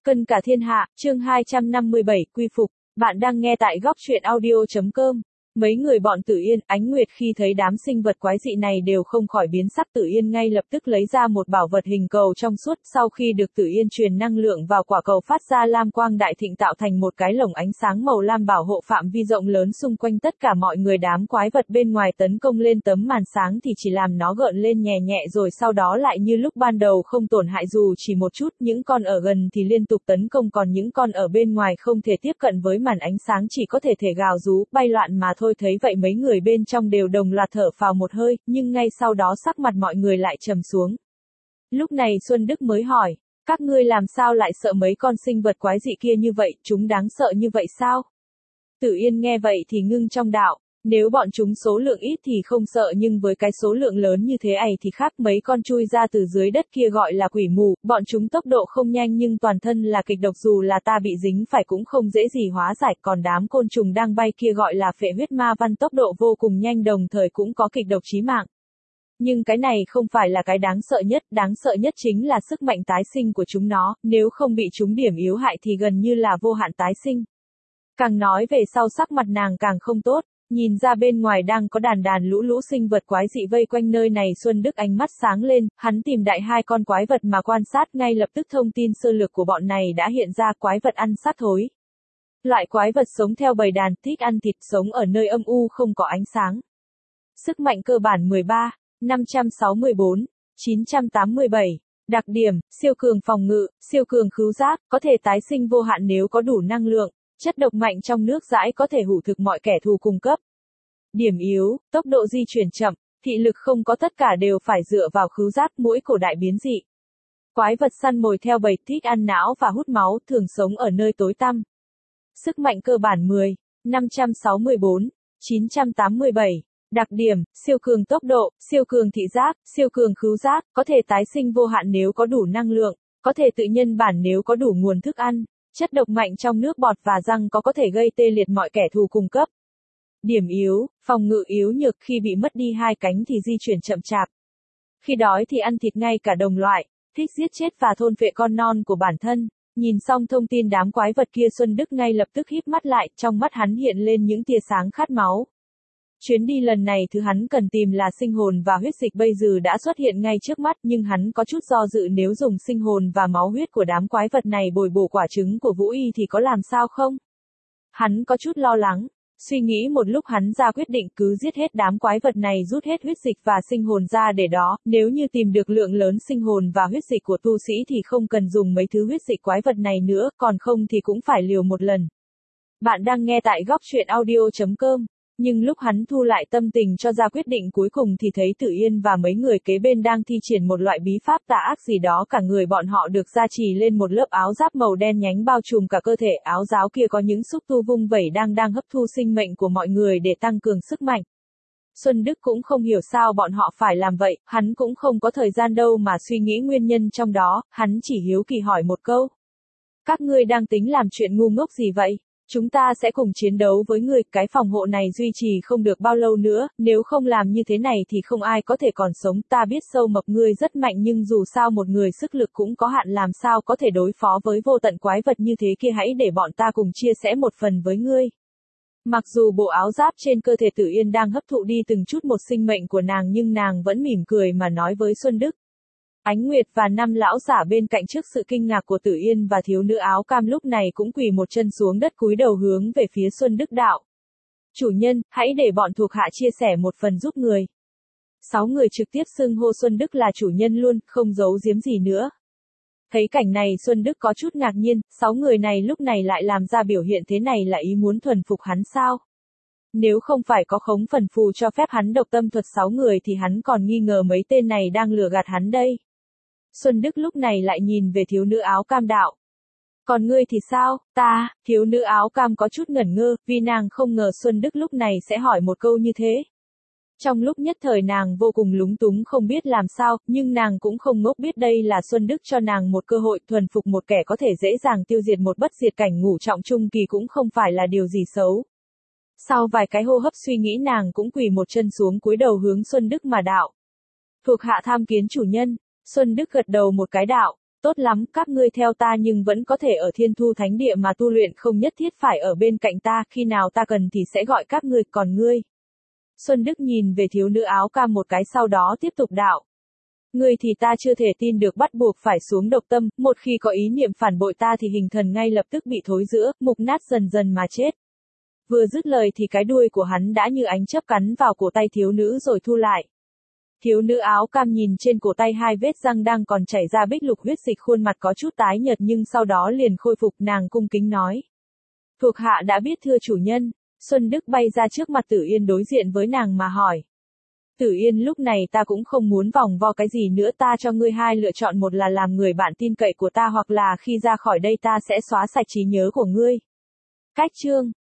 Cân cả thiên hạ, chương 257, quy phục. Bạn đang nghe tại góc truyện audio.com. Mấy người bọn Tử Yên, Ánh Nguyệt khi thấy đám sinh vật quái dị này đều không khỏi biến sắc. Tử Yên ngay lập tức lấy ra một bảo vật hình cầu trong suốt, sau khi được Tử Yên truyền năng lượng vào quả cầu phát ra lam quang đại thịnh tạo thành một cái lồng ánh sáng màu lam bảo hộ phạm vi rộng lớn xung quanh tất cả mọi người. Đám quái vật bên ngoài tấn công lên tấm màn sáng thì chỉ làm nó gợn lên nhẹ nhẹ rồi sau đó lại như lúc ban đầu không tổn hại dù chỉ một chút. Những con ở gần thì liên tục tấn công, còn những con ở bên ngoài không thể tiếp cận với màn ánh sáng, chỉ có thể gào rú, bay loạn mà thôi. Thấy vậy mấy người bên trong đều đồng loạt thở phào một hơi, nhưng ngay sau đó sắc mặt mọi người lại trầm xuống. Lúc này Xuân Đức mới hỏi, các ngươi làm sao lại sợ mấy con sinh vật quái dị kia như vậy, chúng đáng sợ như vậy sao? Tử Yên nghe vậy thì ngưng trong đạo, nếu bọn chúng số lượng ít thì không sợ, nhưng với cái số lượng lớn như thế ấy thì khác. Mấy con chui ra từ dưới đất kia gọi là quỷ mù, bọn chúng tốc độ không nhanh nhưng toàn thân là kịch độc, dù là ta bị dính phải cũng không dễ gì hóa giải. Còn đám côn trùng đang bay kia gọi là phệ huyết ma văn, tốc độ vô cùng nhanh đồng thời cũng có kịch độc chí mạng. Nhưng cái này không phải là cái đáng sợ nhất chính là sức mạnh tái sinh của chúng nó, nếu không bị chúng điểm yếu hại thì gần như là vô hạn tái sinh. Càng nói về sau sắc mặt nàng càng không tốt. Nhìn ra bên ngoài đang có đàn lũ sinh vật quái dị vây quanh nơi này, Xuân Đức ánh mắt sáng lên, hắn tìm đại hai con quái vật mà quan sát, ngay lập tức thông tin sơ lược của bọn này đã hiện ra. Quái vật ăn sát thối. Loại quái vật sống theo bầy đàn, thích ăn thịt, sống ở nơi âm u không có ánh sáng. Sức mạnh cơ bản 13, 564, 987. Đặc điểm, siêu cường phòng ngự, siêu cường khứu giác, có thể tái sinh vô hạn nếu có đủ năng lượng. Chất độc mạnh trong nước dãi, có thể hủ thực mọi kẻ thù cung cấp. Điểm yếu, tốc độ di chuyển chậm, thị lực không có, tất cả đều phải dựa vào khứu giác. Mũi cổ đại biến dị. Quái vật săn mồi theo bầy, thích ăn não và hút máu, thường sống ở nơi tối tăm. Sức mạnh cơ bản 10, 564, 987. Đặc điểm, siêu cường tốc độ, siêu cường thị giác, siêu cường khứu giác, có thể tái sinh vô hạn nếu có đủ năng lượng, có thể tự nhân bản nếu có đủ nguồn thức ăn. Chất độc mạnh trong nước bọt và răng, có thể gây tê liệt mọi kẻ thù cung cấp. Điểm yếu, phòng ngự yếu nhược, khi bị mất đi hai cánh thì di chuyển chậm chạp. Khi đói thì ăn thịt ngay cả đồng loại, thích giết chết và thôn phệ con non của bản thân. Nhìn xong thông tin đám quái vật kia, Xuân Đức ngay lập tức híp mắt lại, trong mắt hắn hiện lên những tia sáng khát máu. Chuyến đi lần này thứ hắn cần tìm là sinh hồn và huyết dịch bây giờ đã xuất hiện ngay trước mắt, nhưng hắn có chút do dự, nếu dùng sinh hồn và máu huyết của đám quái vật này bồi bổ quả trứng của Vũ Y thì có làm sao không? Hắn có chút lo lắng. Suy nghĩ một lúc hắn ra quyết định cứ giết hết đám quái vật này, rút hết huyết dịch và sinh hồn ra để đó, nếu như tìm được lượng lớn sinh hồn và huyết dịch của tu sĩ thì không cần dùng mấy thứ huyết dịch quái vật này nữa, còn không thì cũng phải liều một lần. Bạn đang nghe tại góc truyện audio.com. Nhưng lúc hắn thu lại tâm tình cho ra quyết định cuối cùng thì thấy Tử Yên và mấy người kế bên đang thi triển một loại bí pháp tà ác gì đó. Cả người bọn họ được gia trì lên một lớp áo giáp màu đen nhánh bao trùm cả cơ thể. Áo giáo kia có những xúc tu vung vẩy đang hấp thu sinh mệnh của mọi người để tăng cường sức mạnh. Xuân Đức cũng không hiểu sao bọn họ phải làm vậy, hắn cũng không có thời gian đâu mà suy nghĩ nguyên nhân trong đó, hắn chỉ hiếu kỳ hỏi một câu. Các ngươi đang tính làm chuyện ngu ngốc gì vậy? Chúng ta sẽ cùng chiến đấu với ngươi, cái phòng hộ này duy trì không được bao lâu nữa, nếu không làm như thế này thì không ai có thể còn sống. Ta biết Sâu Mập ngươi rất mạnh nhưng dù sao một người sức lực cũng có hạn, làm sao có thể đối phó với vô tận quái vật như thế kia, hãy để bọn ta cùng chia sẻ một phần với ngươi. Mặc dù bộ áo giáp trên cơ thể Tử Yên đang hấp thụ đi từng chút một sinh mệnh của nàng, nhưng nàng vẫn mỉm cười mà nói với Xuân Đức. Ánh Nguyệt và năm lão giả bên cạnh trước sự kinh ngạc của Tử Yên và thiếu nữ áo cam lúc này cũng quỳ một chân xuống đất cúi đầu hướng về phía Xuân Đức đạo. Chủ nhân, hãy để bọn thuộc hạ chia sẻ một phần giúp người. 6 người trực tiếp xưng hô Xuân Đức là chủ nhân luôn, không giấu giếm gì nữa. Thấy cảnh này Xuân Đức có chút ngạc nhiên, 6 người này lúc này lại làm ra biểu hiện thế này là ý muốn thuần phục hắn sao? Nếu không phải có khống phần phù cho phép hắn độc tâm thuật 6 người thì hắn còn nghi ngờ mấy tên này đang lừa gạt hắn đây. Xuân Đức lúc này lại nhìn về thiếu nữ áo cam đạo. Còn ngươi thì sao? Ta, thiếu nữ áo cam có chút ngẩn ngơ, vì nàng không ngờ Xuân Đức lúc này sẽ hỏi một câu như thế. Trong lúc nhất thời nàng vô cùng lúng túng không biết làm sao, nhưng nàng cũng không ngốc, biết đây là Xuân Đức cho nàng một cơ hội thuần phục một kẻ có thể dễ dàng tiêu diệt một bất diệt cảnh ngũ trọng trung kỳ cũng không phải là điều gì xấu. Sau vài cái hô hấp suy nghĩ nàng cũng quỳ một chân xuống cúi đầu hướng Xuân Đức mà đạo. Thuộc hạ tham kiến chủ nhân. Xuân Đức gật đầu một cái đạo. Tốt lắm, các ngươi theo ta nhưng vẫn có thể ở Thiên Thu Thánh Địa mà tu luyện, không nhất thiết phải ở bên cạnh ta, khi nào ta cần thì sẽ gọi các ngươi, còn ngươi. Xuân Đức nhìn về thiếu nữ áo cam một cái sau đó tiếp tục đạo. Ngươi thì ta chưa thể tin được, bắt buộc phải xuống độc tâm, một khi có ý niệm phản bội ta thì hình thần ngay lập tức bị thối rữa, mục nát dần dần mà chết. Vừa dứt lời thì cái đuôi của hắn đã như ánh chớp cắn vào cổ tay thiếu nữ rồi thu lại. Thiếu nữ áo cam nhìn trên cổ tay hai vết răng đang còn chảy ra bích lục huyết dịch, khuôn mặt có chút tái nhợt nhưng sau đó liền khôi phục, nàng cung kính nói. Thuộc hạ đã biết thưa chủ nhân. Xuân Đức bay ra trước mặt Tử Yên đối diện với nàng mà hỏi. Tử Yên, lúc này ta cũng không muốn vòng vo cái gì nữa, ta cho ngươi hai lựa chọn, một là làm người bạn tin cậy của ta, hoặc là khi ra khỏi đây ta sẽ xóa sạch trí nhớ của ngươi. Cách chương